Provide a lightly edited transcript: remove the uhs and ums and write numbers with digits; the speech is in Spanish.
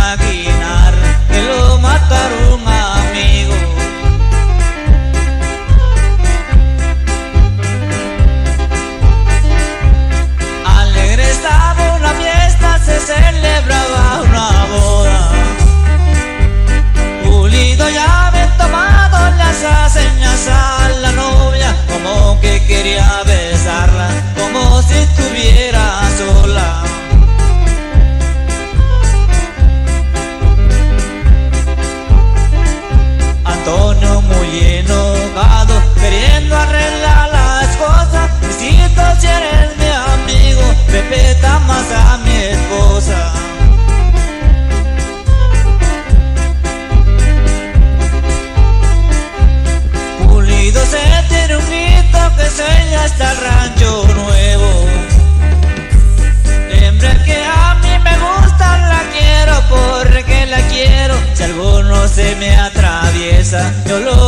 imaginar que lo mataron un amigo. Alegre estaba una fiesta, se celebraba una boda. Pulido ya había tomado las señas a la novia, como que quería besarla, como si estuviera sola. Antonio muy enojado, queriendo arreglar las cosas. Necesito si eres mi amigo, respeta más a mi esposa. Pulido se tiene un grito que sueña hasta el rancho nuevo. Hembra que a mí me gusta, la quiero porque la quiero. Si alguno se me atraviesa, yo lo